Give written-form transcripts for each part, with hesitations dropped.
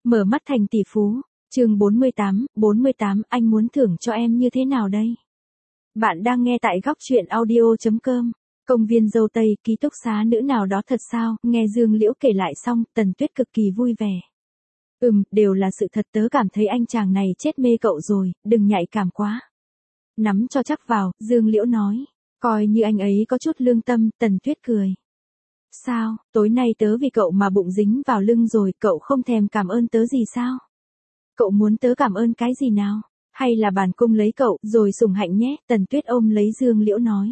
Mở mắt thành tỷ phú, chương 48, anh muốn thưởng cho em như thế nào đây? Bạn đang nghe tại góc chuyện audio.com. Công viên dâu tây, ký túc xá nữ nào đó thật sao? Nghe Dương Liễu kể lại xong, Tần Tuyết cực kỳ vui vẻ. Đều là sự thật, tớ cảm thấy anh chàng này chết mê cậu rồi, đừng nhạy cảm quá. Nắm cho chắc vào, Dương Liễu nói. Coi như anh ấy có chút lương tâm, Tần Tuyết cười. Sao, tối nay tớ vì cậu mà bụng dính vào lưng rồi, cậu không thèm cảm ơn tớ gì sao? Cậu muốn tớ cảm ơn cái gì nào? Hay là bản cung lấy cậu, rồi sủng hạnh nhé, Tần Tuyết ôm lấy Dương Liễu nói.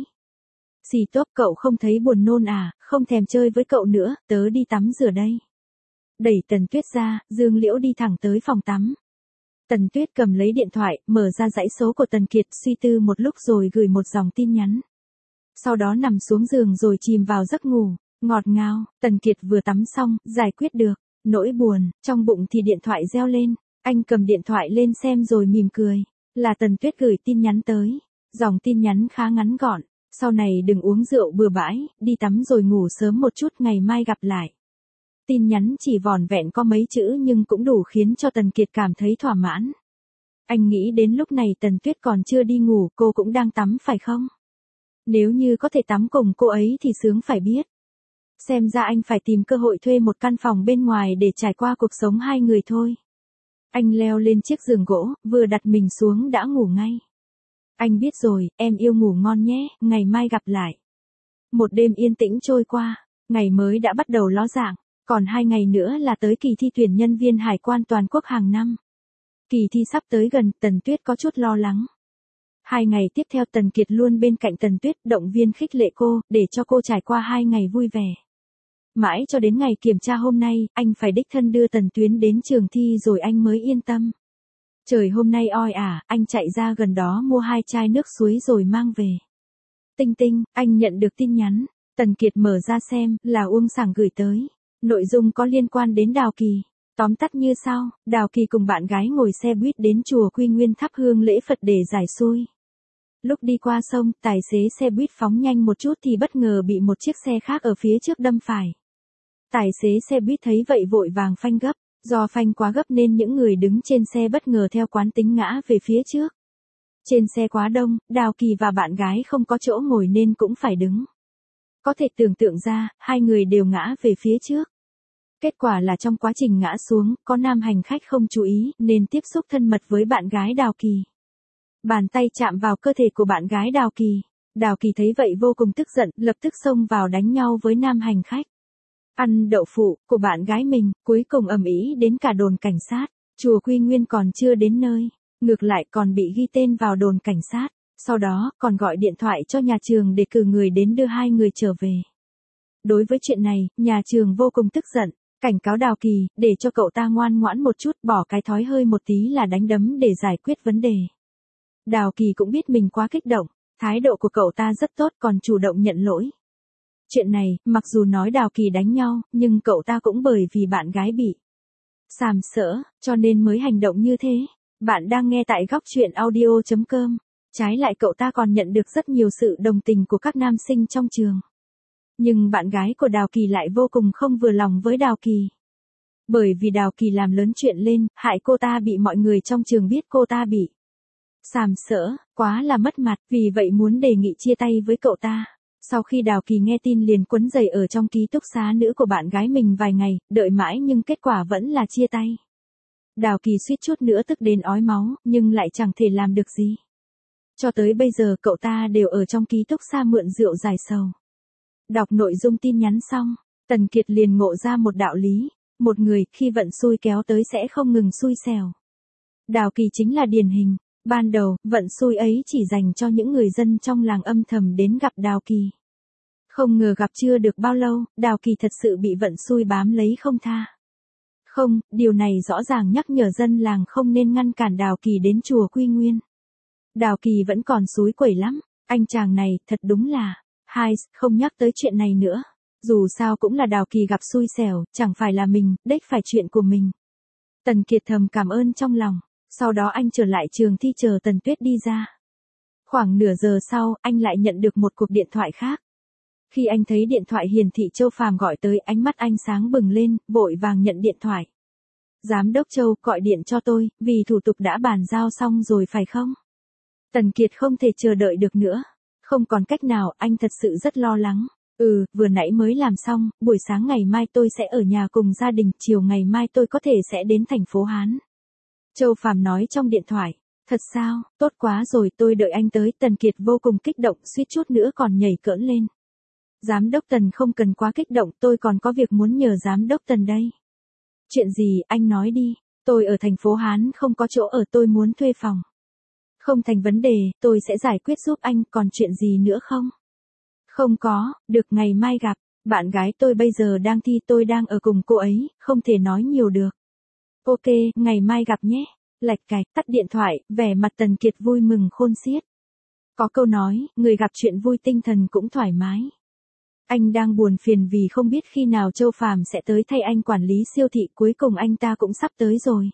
Xì tốt, cậu không thấy buồn nôn à, không thèm chơi với cậu nữa, tớ đi tắm rửa đây. Đẩy Tần Tuyết ra, Dương Liễu đi thẳng tới phòng tắm. Tần Tuyết cầm lấy điện thoại, mở ra dãy số của Tần Kiệt, suy tư một lúc rồi gửi một dòng tin nhắn. Sau đó nằm xuống giường rồi chìm vào giấc ngủ, ngọt ngào. Tần Kiệt vừa tắm xong, giải quyết được nỗi buồn, trong bụng thì điện thoại reo lên, anh cầm điện thoại lên xem rồi mỉm cười, là Tần Tuyết gửi tin nhắn tới. Dòng tin nhắn khá ngắn gọn, sau này đừng uống rượu bừa bãi, đi tắm rồi ngủ sớm một chút, ngày mai gặp lại. Tin nhắn chỉ vỏn vẹn có mấy chữ nhưng cũng đủ khiến cho Tần Kiệt cảm thấy thỏa mãn. Anh nghĩ đến lúc này Tần Tuyết còn chưa đi ngủ, cô cũng đang tắm phải không? Nếu như có thể tắm cùng cô ấy thì sướng phải biết. Xem ra anh phải tìm cơ hội thuê một căn phòng bên ngoài để trải qua cuộc sống hai người thôi. Anh leo lên chiếc giường gỗ, vừa đặt mình xuống đã ngủ ngay. Anh biết rồi, em yêu ngủ ngon nhé, ngày mai gặp lại. Một đêm yên tĩnh trôi qua, ngày mới đã bắt đầu ló dạng, còn 2 ngày nữa là tới kỳ thi tuyển nhân viên hải quan toàn quốc hàng năm. Kỳ thi sắp tới gần, Tần Tuyết có chút lo lắng. 2 ngày tiếp theo Tần Kiệt luôn bên cạnh Tần Tuyết, động viên khích lệ cô, để cho cô trải qua 2 ngày vui vẻ. Mãi cho đến ngày kiểm tra hôm nay, anh phải đích thân đưa Tần Tuyến đến trường thi rồi anh mới yên tâm. Trời hôm nay oi ả, anh chạy ra gần đó mua 2 chai nước suối rồi mang về. Tinh Tinh, anh nhận được tin nhắn. Tần Kiệt mở ra xem, là Uông Sảng gửi tới. Nội dung có liên quan đến Đào Kỳ. Tóm tắt như sau, Đào Kỳ cùng bạn gái ngồi xe buýt đến chùa Quy Nguyên thắp hương lễ Phật để giải xui. Lúc đi qua sông, tài xế xe buýt phóng nhanh một chút thì bất ngờ bị một chiếc xe khác ở phía trước đâm phải. Tài xế xe buýt thấy vậy vội vàng phanh gấp, do phanh quá gấp nên những người đứng trên xe bất ngờ theo quán tính ngã về phía trước. Trên xe quá đông, Đào Kỳ và bạn gái không có chỗ ngồi nên cũng phải đứng. Có thể tưởng tượng ra, 2 người đều ngã về phía trước. Kết quả là trong quá trình ngã xuống, có nam hành khách không chú ý nên tiếp xúc thân mật với bạn gái Đào Kỳ. Bàn tay chạm vào cơ thể của bạn gái Đào Kỳ. Đào Kỳ thấy vậy vô cùng tức giận, lập tức xông vào đánh nhau với nam hành khách. Ăn đậu phụ của bạn gái mình, cuối cùng ầm ĩ đến cả đồn cảnh sát. Chùa Quy Nguyên còn chưa đến nơi, ngược lại còn bị ghi tên vào đồn cảnh sát. Sau đó, còn gọi điện thoại cho nhà trường để cử người đến đưa 2 người trở về. Đối với chuyện này, nhà trường vô cùng tức giận, cảnh cáo Đào Kỳ, để cho cậu ta ngoan ngoãn một chút, bỏ cái thói hơi một tí là đánh đấm để giải quyết vấn đề. Đào Kỳ cũng biết mình quá kích động, thái độ của cậu ta rất tốt còn chủ động nhận lỗi. Chuyện này, mặc dù nói Đào Kỳ đánh nhau, nhưng cậu ta cũng bởi vì bạn gái bị sàm sỡ, cho nên mới hành động như thế. Bạn đang nghe tại góc chuyện audio.com. Trái lại cậu ta còn nhận được rất nhiều sự đồng tình của các nam sinh trong trường. Nhưng bạn gái của Đào Kỳ lại vô cùng không vừa lòng với Đào Kỳ. Bởi vì Đào Kỳ làm lớn chuyện lên, hại cô ta bị mọi người trong trường biết cô ta bị sàm sỡ, quá là mất mặt, vì vậy muốn đề nghị chia tay với cậu ta. Sau khi Đào Kỳ nghe tin liền quấn giày ở trong ký túc xá nữ của bạn gái mình vài ngày, đợi mãi nhưng kết quả vẫn là chia tay. Đào Kỳ suýt chút nữa tức đến ói máu, nhưng lại chẳng thể làm được gì. Cho tới bây giờ cậu ta đều ở trong ký túc xá mượn rượu giải sầu. Đọc nội dung tin nhắn xong, Tần Kiệt liền ngộ ra một đạo lý, một người khi vận xui kéo tới sẽ không ngừng xui xẻo. Đào Kỳ chính là điển hình. Ban đầu, vận xui ấy chỉ dành cho những người dân trong làng âm thầm đến gặp Đào Kỳ. Không ngờ gặp chưa được bao lâu, Đào Kỳ thật sự bị vận xui bám lấy không tha. Không, điều này rõ ràng nhắc nhở dân làng không nên ngăn cản Đào Kỳ đến chùa Quy Nguyên. Đào Kỳ vẫn còn xúi quẩy lắm, anh chàng này thật đúng là, không nhắc tới chuyện này nữa. Dù sao cũng là Đào Kỳ gặp xui xẻo, chẳng phải là mình, đếch phải chuyện của mình. Tần Kiệt thầm cảm ơn trong lòng. Sau đó anh trở lại trường thi chờ Tần Tuyết đi ra. Khoảng nửa giờ sau, anh lại nhận được một cuộc điện thoại khác. Khi anh thấy điện thoại hiển thị Châu Phàm gọi tới, ánh mắt anh sáng bừng lên, vội vàng nhận điện thoại. Giám đốc Châu gọi điện cho tôi, vì thủ tục đã bàn giao xong rồi phải không? Tần Kiệt không thể chờ đợi được nữa. Không còn cách nào, anh thật sự rất lo lắng. Vừa nãy mới làm xong, buổi sáng ngày mai tôi sẽ ở nhà cùng gia đình, chiều ngày mai tôi có thể sẽ đến thành phố Hán. Châu Phàm nói trong điện thoại. Thật sao, tốt quá rồi, tôi đợi anh tới. Tần Kiệt vô cùng kích động, suýt chút nữa còn nhảy cẫng lên. Giám đốc Tần không cần quá kích động, tôi còn có việc muốn nhờ giám đốc Tần đây. Chuyện gì, anh nói đi. Tôi ở thành phố Hán không có chỗ ở, tôi muốn thuê phòng. Không thành vấn đề, tôi sẽ giải quyết giúp anh, còn chuyện gì nữa không? Không có, được, ngày mai gặp. Bạn gái tôi bây giờ đang thi, tôi đang ở cùng cô ấy, không thể nói nhiều được. Ok, ngày mai gặp nhé. Lạch cạch, tắt điện thoại, vẻ mặt Tần Kiệt vui mừng khôn xiết. Có câu nói, người gặp chuyện vui tinh thần cũng thoải mái. Anh đang buồn phiền vì không biết khi nào Châu Phàm sẽ tới thay anh quản lý siêu thị, cuối cùng anh ta cũng sắp tới rồi.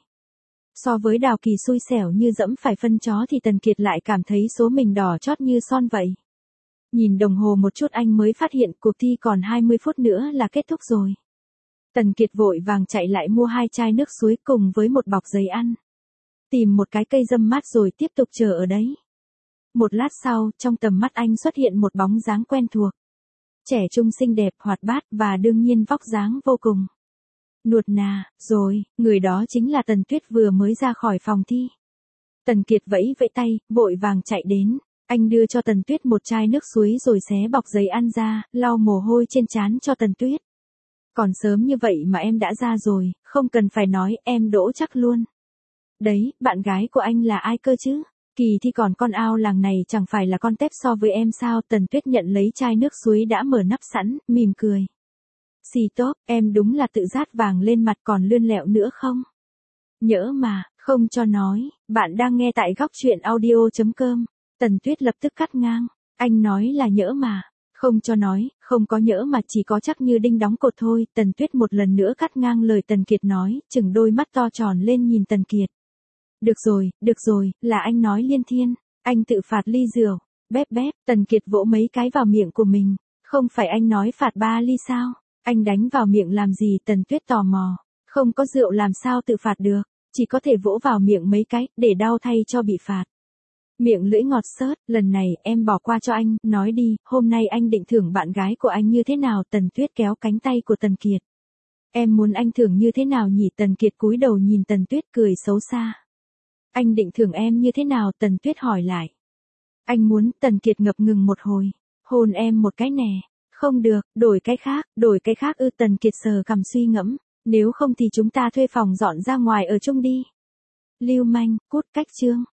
So với Đào Kỳ xui xẻo như dẫm phải phân chó thì Tần Kiệt lại cảm thấy số mình đỏ chót như son vậy. Nhìn đồng hồ một chút anh mới phát hiện cuộc thi còn 20 phút nữa là kết thúc rồi. Tần Kiệt vội vàng chạy lại mua 2 chai nước suối cùng với một bọc giấy ăn. Tìm một cái cây râm mát rồi tiếp tục chờ ở đấy. Một lát sau, trong tầm mắt anh xuất hiện một bóng dáng quen thuộc. Trẻ trung xinh đẹp, hoạt bát và đương nhiên vóc dáng vô cùng nuột nà, rồi, người đó chính là Tần Tuyết vừa mới ra khỏi phòng thi. Tần Kiệt vẫy vẫy tay, vội vàng chạy đến. Anh đưa cho Tần Tuyết một chai nước suối rồi xé bọc giấy ăn ra, lau mồ hôi trên trán cho Tần Tuyết. Còn sớm như vậy mà em đã ra rồi, không cần phải nói, em đỗ chắc luôn. Đấy, bạn gái của anh là ai cơ chứ? Kỳ thi còn con ao làng này chẳng phải là con tép so với em sao? Tần Tuyết nhận lấy chai nước suối đã mở nắp sẵn, mỉm cười. Xì tốt, em đúng là tự dát vàng lên mặt còn lươn lẹo nữa không? Nhỡ mà, không cho nói, bạn đang nghe tại góc truyện audio.com. Tần Tuyết lập tức cắt ngang, anh nói là nhỡ mà, không cho nói, không có nhỡ mà chỉ có chắc như đinh đóng cột thôi. Tần Tuyết một lần nữa cắt ngang lời Tần Kiệt nói, chừng đôi mắt to tròn lên nhìn Tần Kiệt. Được rồi, là anh nói liên thiên, anh tự phạt ly rượu, bép bép, Tần Kiệt vỗ mấy cái vào miệng của mình, không phải anh nói phạt 3 ly sao, anh đánh vào miệng làm gì? Tần Tuyết tò mò, không có rượu làm sao tự phạt được, chỉ có thể vỗ vào miệng mấy cái, để đau thay cho bị phạt. Miệng lưỡi ngọt xớt, lần này em bỏ qua cho anh, nói đi, hôm nay anh định thưởng bạn gái của anh như thế nào? Tần Tuyết kéo cánh tay của Tần Kiệt. Em muốn anh thưởng như thế nào nhỉ? Tần Kiệt cúi đầu nhìn Tần Tuyết cười xấu xa. Anh định thưởng em như thế nào? Tần Tuyết hỏi lại. Anh muốn, Tần Kiệt ngập ngừng một hồi. Hôn em một cái nè. Không được, đổi cái khác Tần Kiệt sờ cằm suy ngẫm. Nếu không thì chúng ta thuê phòng dọn ra ngoài ở chung đi. Lưu manh, cút, cách chương.